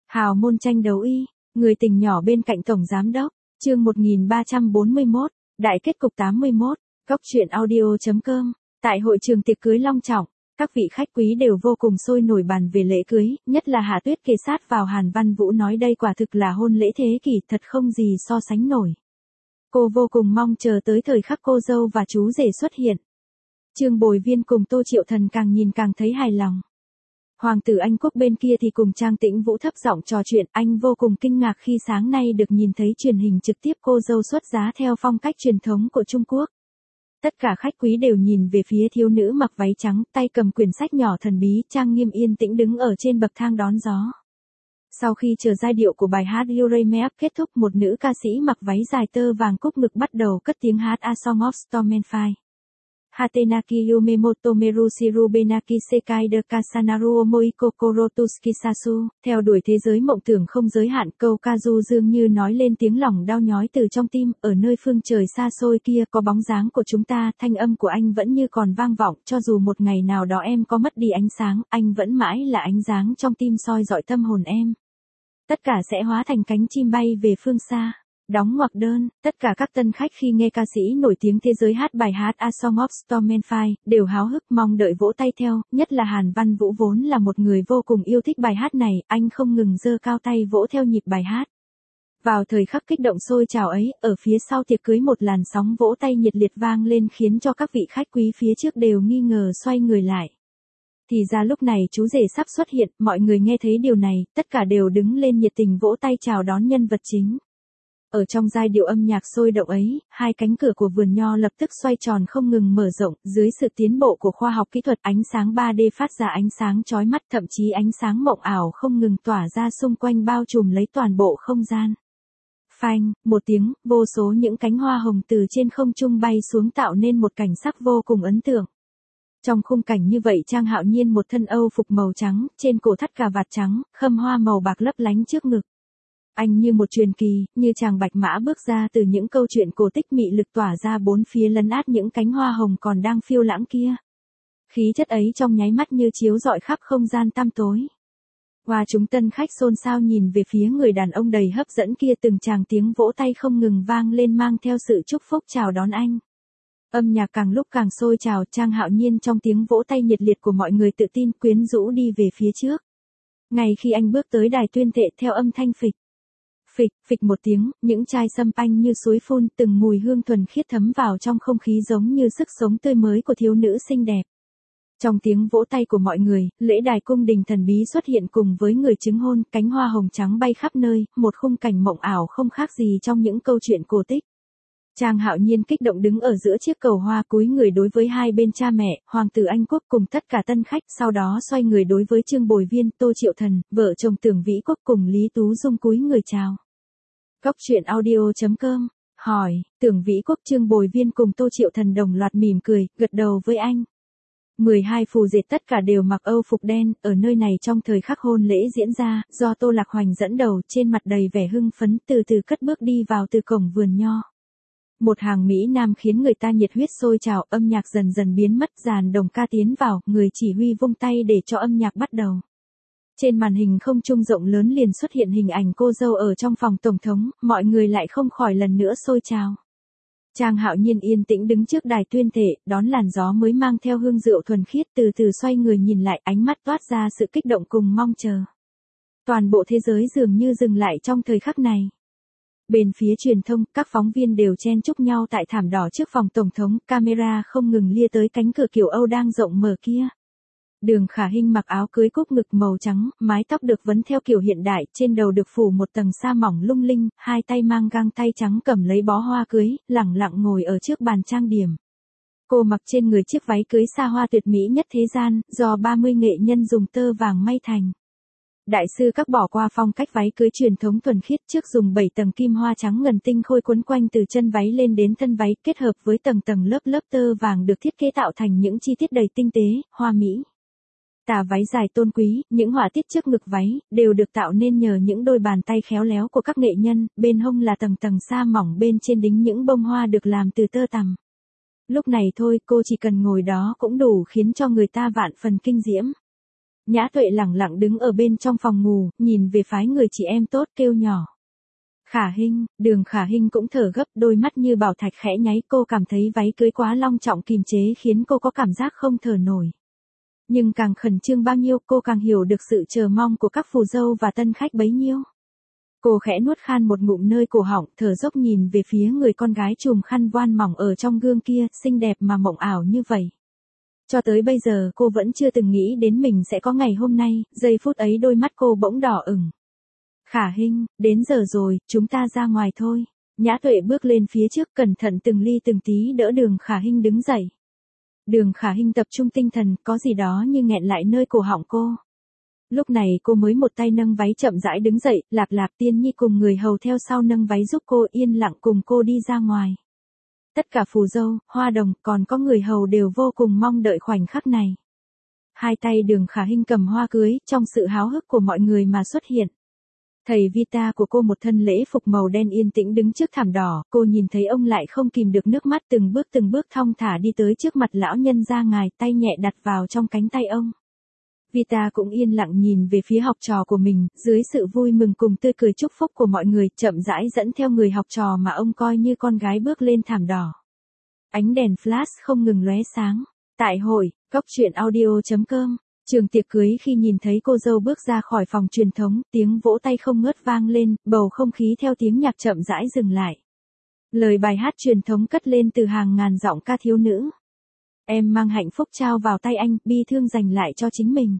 Hào môn tranh đấu y, người tình nhỏ bên cạnh tổng giám đốc, chương 1341, đại kết cục 81, góc truyện audio.com, tại hội trường tiệc cưới long trọng, các vị khách quý đều vô cùng sôi nổi bàn về lễ cưới, nhất là Hà Tuyết kề sát vào Hàn Văn Vũ nói đây quả thực là hôn lễ thế kỷ thật không gì so sánh nổi. Cô vô cùng mong chờ tới thời khắc cô dâu và chú rể xuất hiện. Trương Bồi Viên cùng Tô Triệu Thần càng nhìn càng thấy hài lòng. Hoàng tử Anh Quốc bên kia thì cùng Trang Tĩnh Vũ thấp giọng trò chuyện, anh vô cùng kinh ngạc khi sáng nay được nhìn thấy truyền hình trực tiếp cô dâu xuất giá theo phong cách truyền thống của Trung Quốc. Tất cả khách quý đều nhìn về phía thiếu nữ mặc váy trắng, tay cầm quyển sách nhỏ thần bí, trang nghiêm yên tĩnh đứng ở trên bậc thang đón gió. Sau khi chờ giai điệu của bài hát You Raise Me Up kết thúc, một nữ ca sĩ mặc váy dài tơ vàng cúc ngực bắt đầu cất tiếng hát A Song of Storm and Fire. Hatenaki Yumemoto Meru Shirubenaki Sekai de Kasanaru Omoiko Korotuski Sasu, theo đuổi thế giới mộng tưởng không giới hạn, câu Kazu dường như nói lên tiếng lòng đau nhói từ trong tim, ở nơi phương trời xa xôi kia có bóng dáng của chúng ta, thanh âm của anh vẫn như còn vang vọng, cho dù một ngày nào đó em có mất đi ánh sáng, anh vẫn mãi là ánh sáng trong tim soi dọi tâm hồn em. Tất cả sẽ hóa thành cánh chim bay về phương xa. Đóng ngoặc đơn, tất cả các tân khách khi nghe ca sĩ nổi tiếng thế giới hát bài hát A Song of Storm and Fire, đều háo hức mong đợi vỗ tay theo, nhất là Hàn Văn Vũ vốn là một người vô cùng yêu thích bài hát này, anh không ngừng giơ cao tay vỗ theo nhịp bài hát. Vào thời khắc kích động sôi trào ấy, ở phía sau tiệc cưới một làn sóng vỗ tay nhiệt liệt vang lên khiến cho các vị khách quý phía trước đều nghi ngờ xoay người lại. Thì ra lúc này chú rể sắp xuất hiện, mọi người nghe thấy điều này, tất cả đều đứng lên nhiệt tình vỗ tay chào đón nhân vật chính. Ở trong giai điệu âm nhạc sôi động ấy, hai cánh cửa của vườn nho lập tức xoay tròn không ngừng mở rộng, dưới sự tiến bộ của khoa học kỹ thuật, ánh sáng 3D phát ra ánh sáng chói mắt, thậm chí ánh sáng mộng ảo không ngừng tỏa ra xung quanh bao trùm lấy toàn bộ không gian. Phanh, một tiếng, vô số những cánh hoa hồng từ trên không trung bay xuống tạo nên một cảnh sắc vô cùng ấn tượng. Trong khung cảnh như vậy Trang Hạo Nhiên một thân Âu phục màu trắng, trên cổ thắt cà vạt trắng, khâm hoa màu bạc lấp lánh trước ngực. Anh như một truyền kỳ, như chàng bạch mã bước ra từ những câu chuyện cổ tích, mị lực tỏa ra bốn phía lấn át những cánh hoa hồng còn đang phiêu lãng kia. Khí chất ấy trong nháy mắt như chiếu rọi khắp không gian tăm tối. Qua chúng tân khách xôn xao nhìn về phía người đàn ông đầy hấp dẫn kia, từng tràng tiếng vỗ tay không ngừng vang lên mang theo sự chúc phúc chào đón anh. Âm nhạc càng lúc càng sôi trào, Trang Hạo Nhiên trong tiếng vỗ tay nhiệt liệt của mọi người tự tin quyến rũ đi về phía trước. Ngay khi anh bước tới đài tuyên thệ theo âm thanh phịch. Phịch, phịch một tiếng, những chai sâm panh như suối phun, từng mùi hương thuần khiết thấm vào trong không khí giống như sức sống tươi mới của thiếu nữ xinh đẹp. Trong tiếng vỗ tay của mọi người, lễ đài cung đình thần bí xuất hiện cùng với người chứng hôn, cánh hoa hồng trắng bay khắp nơi, một khung cảnh mộng ảo không khác gì trong những câu chuyện cổ tích. Trang Hạo Nhiên kích động đứng ở giữa chiếc cầu hoa cúi người đối với hai bên cha mẹ, Hoàng tử Anh Quốc cùng tất cả tân khách, sau đó xoay người đối với Trương Bồi Viên, Tô Triệu Thần, vợ chồng Tưởng Vĩ Quốc cùng Lý Tú Dung cúi người chào. Góc truyện audio.com, hỏi, Tưởng Vĩ Quốc, Trương Bồi Viên cùng Tô Triệu Thần đồng loạt mỉm cười, gật đầu với anh. 12 phù dệt tất cả đều mặc Âu phục đen, ở nơi này trong thời khắc hôn lễ diễn ra, do Tô Lạc Hoành dẫn đầu, trên mặt đầy vẻ hưng phấn, từ từ cất bước đi vào từ cổng vườn nho. Một hàng Mỹ Nam khiến người ta nhiệt huyết sôi trào, âm nhạc dần dần biến mất, dàn đồng ca tiến vào, người chỉ huy vung tay để cho âm nhạc bắt đầu. Trên màn hình không trung rộng lớn liền xuất hiện hình ảnh cô dâu ở trong phòng tổng thống, mọi người lại không khỏi lần nữa sôi trào. Trang Hạo Nhiên yên tĩnh đứng trước đài tuyên thệ, đón làn gió mới mang theo hương rượu thuần khiết, từ từ xoay người nhìn lại, ánh mắt toát ra sự kích động cùng mong chờ. Toàn bộ thế giới dường như dừng lại trong thời khắc này. Bên phía truyền thông, các phóng viên đều chen chúc nhau tại thảm đỏ trước phòng tổng thống, camera không ngừng lia tới cánh cửa kiểu Âu đang rộng mở kia. Đường Khả Hinh mặc áo cưới cúc ngực màu trắng, mái tóc được vấn theo kiểu hiện đại, trên đầu được phủ một tầng sa mỏng lung linh, hai tay mang găng tay trắng cầm lấy bó hoa cưới, lẳng lặng ngồi ở trước bàn trang điểm. Cô mặc trên người chiếc váy cưới xa hoa tuyệt mỹ nhất thế gian, do 30 nghệ nhân dùng tơ vàng may thành. Đại sư các bỏ qua phong cách váy cưới truyền thống thuần khiết, trước dùng 7 tầng kim hoa trắng ngần tinh khôi quấn quanh từ chân váy lên đến thân váy, kết hợp với tầng tầng lớp lớp tơ vàng được thiết kế tạo thành những chi tiết đầy tinh tế, hoa mỹ. Tà váy dài tôn quý, những họa tiết trước ngực váy, đều được tạo nên nhờ những đôi bàn tay khéo léo của các nghệ nhân, bên hông là tầng tầng sa mỏng, bên trên đính những bông hoa được làm từ tơ tằm. Lúc này thôi, cô chỉ cần ngồi đó cũng đủ khiến cho người ta vạn phần kinh diễm. Nhã Tuệ lẳng lặng đứng ở bên trong phòng ngủ, nhìn về phái người chị em tốt kêu nhỏ. Khả Hinh, Đường Khả Hinh cũng thở gấp, đôi mắt như bảo thạch khẽ nháy, cô cảm thấy váy cưới quá long trọng kìm chế khiến cô có cảm giác không thở nổi. Nhưng càng khẩn trương bao nhiêu cô càng hiểu được sự chờ mong của các phù dâu và tân khách bấy nhiêu. Cô khẽ nuốt khan một ngụm nơi cổ họng, thở dốc nhìn về phía người con gái chùm khăn voan mỏng ở trong gương kia, xinh đẹp mà mộng ảo như vậy. Cho tới bây giờ cô vẫn chưa từng nghĩ đến mình sẽ có ngày hôm nay, giây phút ấy đôi mắt cô bỗng đỏ ửng. Khả Hinh, đến giờ rồi, chúng ta ra ngoài thôi. Nhã Tuệ bước lên phía trước, cẩn thận từng ly từng tí đỡ Đường Khả Hinh đứng dậy. Đường Khả Hinh tập trung tinh thần, có gì đó như nghẹn lại nơi cổ họng cô. Lúc này cô mới một tay nâng váy chậm rãi đứng dậy, Lạp Lạp Tiên Nhi cùng người hầu theo sau nâng váy giúp cô, yên lặng cùng cô đi ra ngoài. Tất cả phù dâu, hoa đồng, còn có người hầu đều vô cùng mong đợi khoảnh khắc này. Hai tay Đường Khả Hinh cầm hoa cưới, trong sự háo hức của mọi người mà xuất hiện. Thầy Vita của cô một thân lễ phục màu đen yên tĩnh đứng trước thảm đỏ, cô nhìn thấy ông lại không kìm được nước mắt, từng bước thong thả đi tới trước mặt lão nhân gia ngài, tay nhẹ đặt vào trong cánh tay ông. Vita cũng yên lặng nhìn về phía học trò của mình, dưới sự vui mừng cùng tươi cười chúc phúc của mọi người, chậm rãi dẫn theo người học trò mà ông coi như con gái bước lên thảm đỏ. Ánh đèn flash không ngừng lóe sáng. Tại hội, goctruyện.audio.com, trường tiệc cưới khi nhìn thấy cô dâu bước ra khỏi phòng truyền thống, tiếng vỗ tay không ngớt vang lên, bầu không khí theo tiếng nhạc chậm rãi dừng lại. Lời bài hát truyền thống cất lên từ hàng ngàn giọng ca thiếu nữ. Em mang hạnh phúc trao vào tay anh, bi thương dành lại cho chính mình.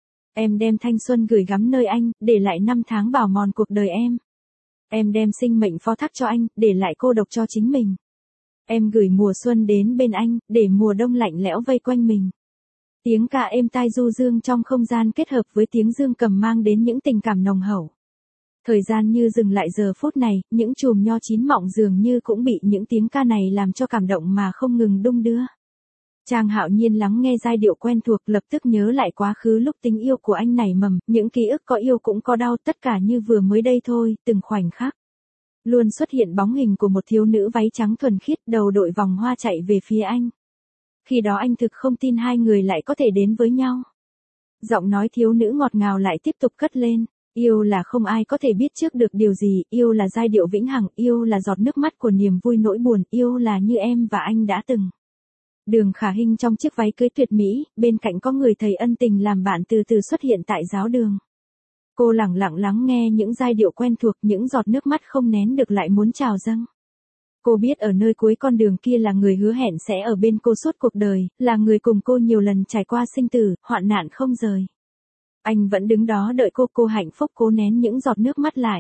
Em đem thanh xuân gửi gắm nơi anh, để lại năm tháng bào mòn cuộc đời em. Em đem sinh mệnh phó thác cho anh, để lại cô độc cho chính mình. Em gửi mùa xuân đến bên anh, để mùa đông lạnh lẽo vây quanh mình. Tiếng ca êm tai du dương trong không gian kết hợp với tiếng dương cầm mang đến những tình cảm nồng hậu. Thời gian như dừng lại giờ phút này, những chùm nho chín mọng dường như cũng bị những tiếng ca này làm cho cảm động mà không ngừng đung đưa. Trang Hạo Nhiên lắng nghe giai điệu quen thuộc, lập tức nhớ lại quá khứ lúc tình yêu của anh nảy mầm, những ký ức có yêu cũng có đau, tất cả như vừa mới đây thôi, từng khoảnh khắc. Luôn xuất hiện bóng hình của một thiếu nữ váy trắng thuần khiết, đầu đội vòng hoa chạy về phía anh. Khi đó anh thực không tin hai người lại có thể đến với nhau. Giọng nói thiếu nữ ngọt ngào lại tiếp tục cất lên. Yêu là không ai có thể biết trước được điều gì, yêu là giai điệu vĩnh hằng, yêu là giọt nước mắt của niềm vui nỗi buồn, yêu là như em và anh đã từng. Đường Khả Hinh trong chiếc váy cưới tuyệt mỹ, bên cạnh có người thầy ân tình làm bạn từ từ xuất hiện tại giáo đường. Cô lẳng lặng lắng nghe những giai điệu quen thuộc, những giọt nước mắt không nén được lại muốn trào dâng. Cô biết ở nơi cuối con đường kia là người hứa hẹn sẽ ở bên cô suốt cuộc đời, là người cùng cô nhiều lần trải qua sinh tử, hoạn nạn không rời. Anh vẫn đứng đó đợi cô hạnh phúc cố nén những giọt nước mắt lại.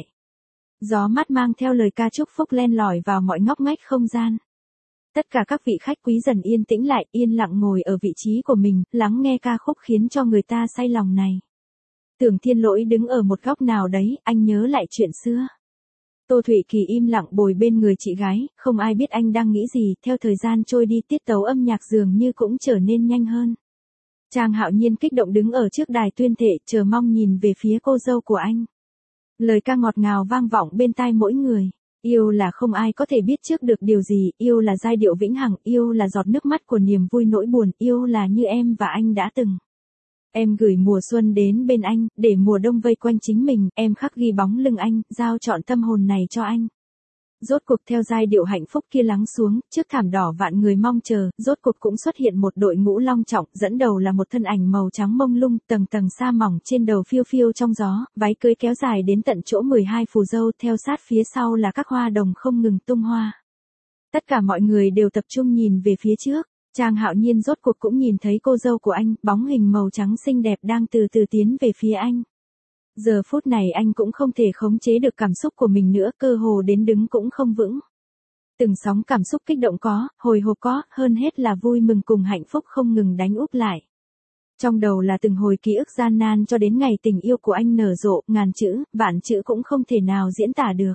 Gió mát mang theo lời ca chúc phúc len lỏi vào mọi ngóc ngách không gian. Tất cả các vị khách quý dần yên tĩnh lại, yên lặng ngồi ở vị trí của mình, lắng nghe ca khúc khiến cho người ta say lòng này. Tưởng Thiên Lỗi đứng ở một góc nào đấy, anh nhớ lại chuyện xưa. Tô Thụy Kỳ im lặng bồi bên người chị gái, không ai biết anh đang nghĩ gì, theo thời gian trôi đi tiết tấu âm nhạc dường như cũng trở nên nhanh hơn. Trang Hạo Nhiên kích động đứng ở trước đài tuyên thệ, chờ mong nhìn về phía cô dâu của anh. Lời ca ngọt ngào vang vọng bên tai mỗi người. Yêu là không ai có thể biết trước được điều gì, yêu là giai điệu vĩnh hằng, yêu là giọt nước mắt của niềm vui nỗi buồn, yêu là như em và anh đã từng. Em gửi mùa xuân đến bên anh, để mùa đông vây quanh chính mình, em khắc ghi bóng lưng anh, giao trọn tâm hồn này cho anh. Rốt cuộc theo giai điệu hạnh phúc kia lắng xuống, trước thảm đỏ vạn người mong chờ, rốt cuộc cũng xuất hiện một đội ngũ long trọng, dẫn đầu là một thân ảnh màu trắng mông lung, tầng tầng sa mỏng trên đầu phiêu phiêu trong gió, váy cưới kéo dài đến tận chỗ 12 phù dâu, theo sát phía sau là các hoa đồng không ngừng tung hoa. Tất cả mọi người đều tập trung nhìn về phía trước. Trang Hạo Nhiên rốt cuộc cũng nhìn thấy cô dâu của anh, bóng hình màu trắng xinh đẹp đang từ từ tiến về phía anh. Giờ phút này anh cũng không thể khống chế được cảm xúc của mình nữa, cơ hồ đến đứng cũng không vững. Từng sóng cảm xúc kích động có, hồi hộp có, hơn hết là vui mừng cùng hạnh phúc không ngừng đánh úp lại. Trong đầu là từng hồi ký ức gian nan cho đến ngày tình yêu của anh nở rộ, ngàn chữ, vạn chữ cũng không thể nào diễn tả được.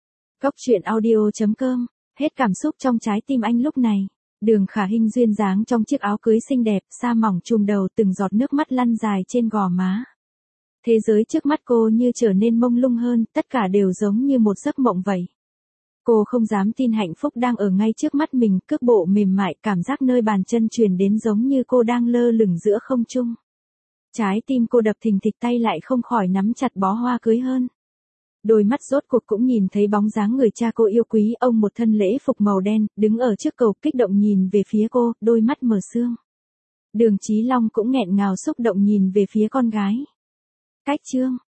Goctruyện.audio.com, hết cảm xúc trong trái tim anh lúc này. Đường Khả Hinh duyên dáng trong chiếc áo cưới xinh đẹp, sa mỏng trùm đầu, từng giọt nước mắt lăn dài trên gò má. Thế giới trước mắt cô như trở nên mông lung hơn, tất cả đều giống như một giấc mộng vậy. Cô không dám tin hạnh phúc đang ở ngay trước mắt mình, cước bộ mềm mại, cảm giác nơi bàn chân truyền đến giống như cô đang lơ lửng giữa không trung. Trái tim cô đập thình thịch, tay lại không khỏi nắm chặt bó hoa cưới hơn. Đôi mắt rốt cuộc cũng nhìn thấy bóng dáng người cha cô yêu quý, ông một thân lễ phục màu đen, đứng ở trước cầu kích động nhìn về phía cô, đôi mắt mở sương. Đường Chí Long cũng nghẹn ngào xúc động nhìn về phía con gái. Cách chương